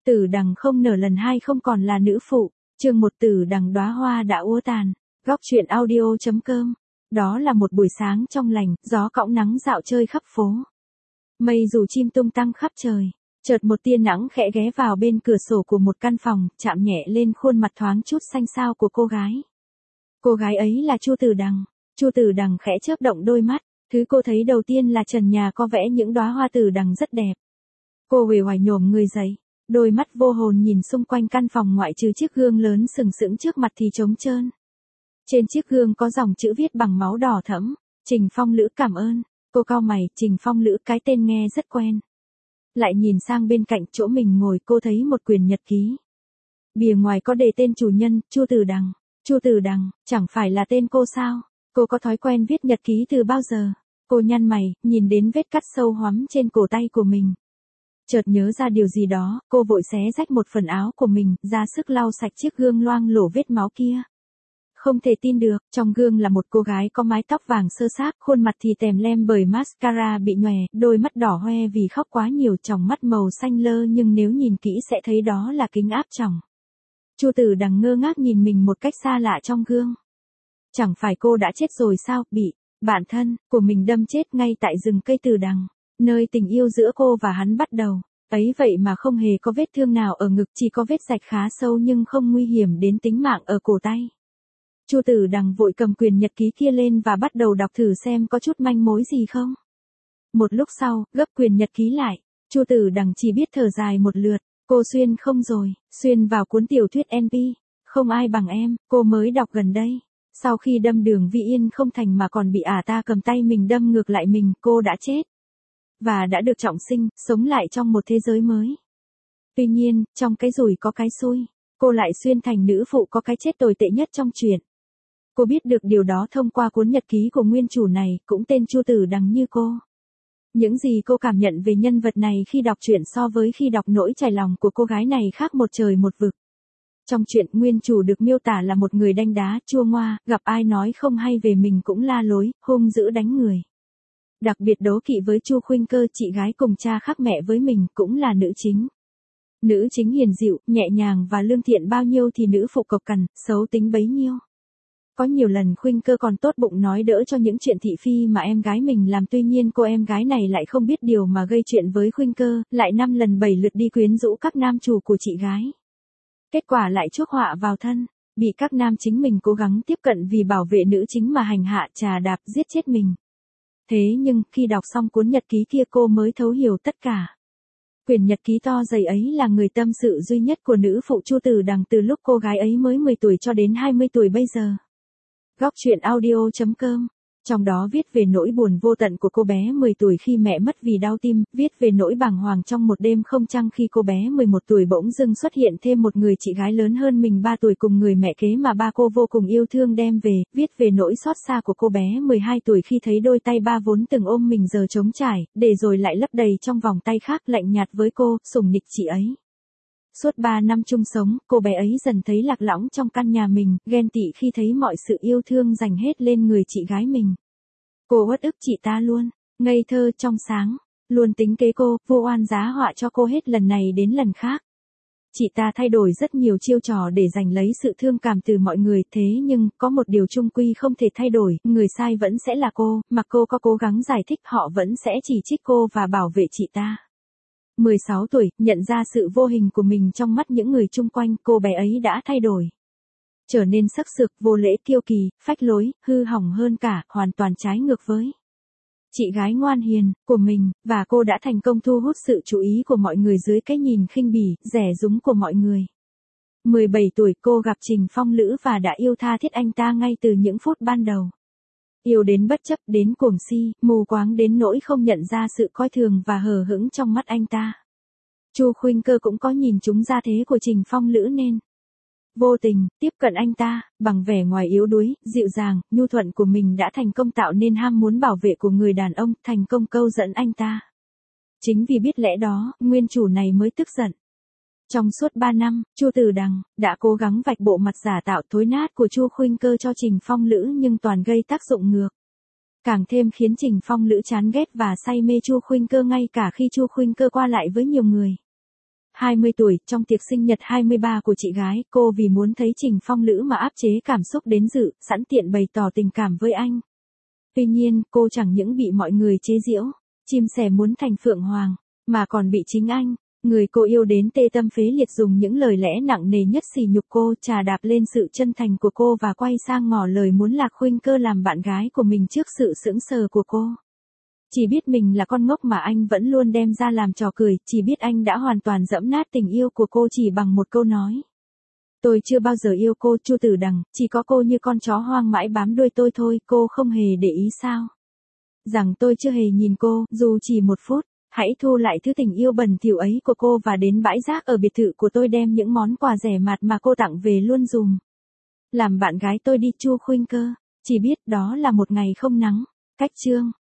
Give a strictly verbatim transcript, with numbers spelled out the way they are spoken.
Tử đằng không nở lần hai không còn là nữ phụ, chương một tử đằng đóa hoa đã úa tàn, góc truyện audio chấm com. Đó là một buổi sáng trong lành, gió cõng nắng dạo chơi khắp phố. Mây dù chim tung tăng khắp trời, chợt một tia nắng khẽ ghé vào bên cửa sổ của một căn phòng, chạm nhẹ lên khuôn mặt thoáng chút xanh xao của cô gái. Cô gái ấy là Chu Tử Đằng. Chu Tử Đằng khẽ chớp động đôi mắt, thứ cô thấy đầu tiên là trần nhà có vẽ những đóa hoa tử đằng rất đẹp. Cô uể oải nhổm người dậy, đôi mắt vô hồn nhìn xung quanh căn phòng ngoại trừ chiếc gương lớn sừng sững trước mặt thì trống trơn. Trên chiếc gương có dòng chữ viết bằng máu đỏ thẫm, Trình Phong Lữ cảm ơn. Cô cau mày, Trình Phong Lữ cái tên nghe rất quen. Lại nhìn sang bên cạnh chỗ mình ngồi, cô thấy một quyển nhật ký. Bìa ngoài có đề tên chủ nhân, Chu Tử Đằng. Chu Tử Đằng, chẳng phải là tên cô sao? Cô có thói quen viết nhật ký từ bao giờ? Cô nhăn mày, nhìn đến vết cắt sâu hoắm trên cổ tay của mình. Chợt nhớ ra điều gì đó, cô vội xé rách một phần áo của mình, ra sức lau sạch chiếc gương loang lổ vết máu kia. Không thể tin được, trong gương là một cô gái có mái tóc vàng sơ xác, khuôn mặt thì tèm lem bởi mascara bị nhòe, đôi mắt đỏ hoe vì khóc quá nhiều, tròng mắt màu xanh lơ nhưng nếu nhìn kỹ sẽ thấy đó là kính áp tròng. Chu Tử Đằng ngơ ngác nhìn mình một cách xa lạ trong gương. Chẳng phải cô đã chết rồi sao, bị bạn thân của mình đâm chết ngay tại rừng cây Tử Đằng, nơi tình yêu giữa cô và hắn bắt đầu. Ấy vậy mà không hề có vết thương nào ở ngực, chỉ có vết rạch khá sâu nhưng không nguy hiểm đến tính mạng ở cổ tay. Chu Tử Đằng vội cầm quyển nhật ký kia lên và bắt đầu đọc thử xem có chút manh mối gì không. Một lúc sau, gấp quyển nhật ký lại, Chu Tử Đằng chỉ biết thở dài một lượt. Cô xuyên không rồi, xuyên vào cuốn tiểu thuyết en pê, Không Ai Bằng Em, cô mới đọc gần đây. Sau khi đâm Đường Vi Yên không thành mà còn bị ả ta cầm tay mình đâm ngược lại mình, cô đã chết. Và đã được trọng sinh, sống lại trong một thế giới mới. Tuy nhiên, trong cái rủi có cái xui, cô lại xuyên thành nữ phụ có cái chết tồi tệ nhất trong truyện. Cô biết được điều đó thông qua cuốn nhật ký của nguyên chủ này, cũng tên Chu Tử Đằng như cô. Những gì cô cảm nhận về nhân vật này khi đọc truyện so với khi đọc nỗi trải lòng của cô gái này khác một trời một vực. Trong truyện, nguyên chủ được miêu tả là một người đanh đá, chua ngoa, gặp ai nói không hay về mình cũng la lối, hung dữ đánh người. Đặc biệt đố kỵ với Chu Khuynh Cơ, chị gái cùng cha khác mẹ với mình, cũng là nữ chính. Nữ chính hiền dịu, nhẹ nhàng và lương thiện bao nhiêu thì nữ phụ cộc cằn, xấu tính bấy nhiêu. Có nhiều lần Khuynh Cơ còn tốt bụng nói đỡ cho những chuyện thị phi mà em gái mình làm, tuy nhiên cô em gái này lại không biết điều mà gây chuyện với Khuynh Cơ, lại năm lần bảy lượt đi quyến rũ các nam chủ của chị gái. Kết quả lại chuốc họa vào thân, bị các nam chính mình cố gắng tiếp cận vì bảo vệ nữ chính mà hành hạ, trà đạp, giết chết mình. Thế nhưng, khi đọc xong cuốn nhật ký kia cô mới thấu hiểu tất cả. Quyển nhật ký to dày ấy là người tâm sự duy nhất của nữ phụ Chu Tử Đằng từ lúc cô gái ấy mới mười tuổi cho đến hai mươi tuổi bây giờ. Góc truyện audio chấm com. Trong đó viết về nỗi buồn vô tận của cô bé mười tuổi khi mẹ mất vì đau tim, viết về nỗi bàng hoàng trong một đêm không trăng khi cô bé mười một tuổi bỗng dưng xuất hiện thêm một người chị gái lớn hơn mình ba tuổi cùng người mẹ kế mà ba cô vô cùng yêu thương đem về, viết về nỗi xót xa của cô bé mười hai tuổi khi thấy đôi tay ba vốn từng ôm mình giờ trống trải, để rồi lại lấp đầy trong vòng tay khác lạnh nhạt với cô, sủng nịch chị ấy. Suốt ba năm chung sống, cô bé ấy dần thấy lạc lõng trong căn nhà mình, ghen tị khi thấy mọi sự yêu thương dành hết lên người chị gái mình. Cô uất ức chị ta luôn, ngây thơ trong sáng, luôn tính kế cô, vô oan giá họa cho cô hết lần này đến lần khác. Chị ta thay đổi rất nhiều chiêu trò để giành lấy sự thương cảm từ mọi người, thế nhưng, có một điều chung quy không thể thay đổi, người sai vẫn sẽ là cô, mặc cô có cố gắng giải thích họ vẫn sẽ chỉ trích cô và bảo vệ chị ta. mười sáu tuổi, nhận ra sự vô hình của mình trong mắt những người chung quanh, cô bé ấy đã thay đổi. Trở nên sắc sược, vô lễ, kiêu kỳ, phách lối, hư hỏng hơn cả, hoàn toàn trái ngược với chị gái ngoan hiền của mình, và cô đã thành công thu hút sự chú ý của mọi người dưới cái nhìn khinh bỉ, rẻ rúng của mọi người. mười bảy tuổi cô gặp Trình Phong Lữ và đã yêu tha thiết anh ta ngay từ những phút ban đầu. Yêu đến bất chấp, đến cuồng si, mù quáng đến nỗi không nhận ra sự coi thường và hờ hững trong mắt anh ta. Chu Khuynh Cơ cũng có nhìn trúng ra thế của Trình Phong Lữ nên vô tình tiếp cận anh ta, bằng vẻ ngoài yếu đuối, dịu dàng, nhu thuận của mình đã thành công tạo nên ham muốn bảo vệ của người đàn ông, thành công câu dẫn anh ta. Chính vì biết lẽ đó, nguyên chủ này mới tức giận. Trong suốt ba năm, Chu Tử Đằng đã cố gắng vạch bộ mặt giả tạo thối nát của Chu Khuynh Cơ cho Trình Phong Lữ nhưng toàn gây tác dụng ngược. Càng thêm khiến Trình Phong Lữ chán ghét và say mê Chu Khuynh Cơ ngay cả khi Chu Khuynh Cơ qua lại với nhiều người. hai mươi tuổi, trong tiệc sinh nhật hai mươi ba của chị gái, cô vì muốn thấy Trình Phong Lữ mà áp chế cảm xúc đến dự, sẵn tiện bày tỏ tình cảm với anh. Tuy nhiên, cô chẳng những bị mọi người chế giễu, chim sẻ muốn thành phượng hoàng, mà còn bị chính anh, người cô yêu đến tê tâm phế liệt dùng những lời lẽ nặng nề nhất sỉ nhục cô, chà đạp lên sự chân thành của cô và quay sang ngỏ lời muốn Lạc Khuynh Cơ làm bạn gái của mình trước sự sững sờ của cô. Chỉ biết mình là con ngốc mà anh vẫn luôn đem ra làm trò cười, chỉ biết anh đã hoàn toàn dẫm nát tình yêu của cô chỉ bằng một câu nói. Tôi chưa bao giờ yêu cô, Chu Tử Đằng, chỉ có cô như con chó hoang mãi bám đuôi tôi thôi, cô không hề để ý sao? Rằng tôi chưa hề nhìn cô, dù chỉ một phút, hãy thu lại thứ tình yêu bẩn thỉu ấy của cô và đến bãi rác ở biệt thự của tôi đem những món quà rẻ mạt mà cô tặng về luôn dùm. Làm bạn gái tôi đi Chu Khuynh Cơ, chỉ biết đó là một ngày không nắng. Cách chương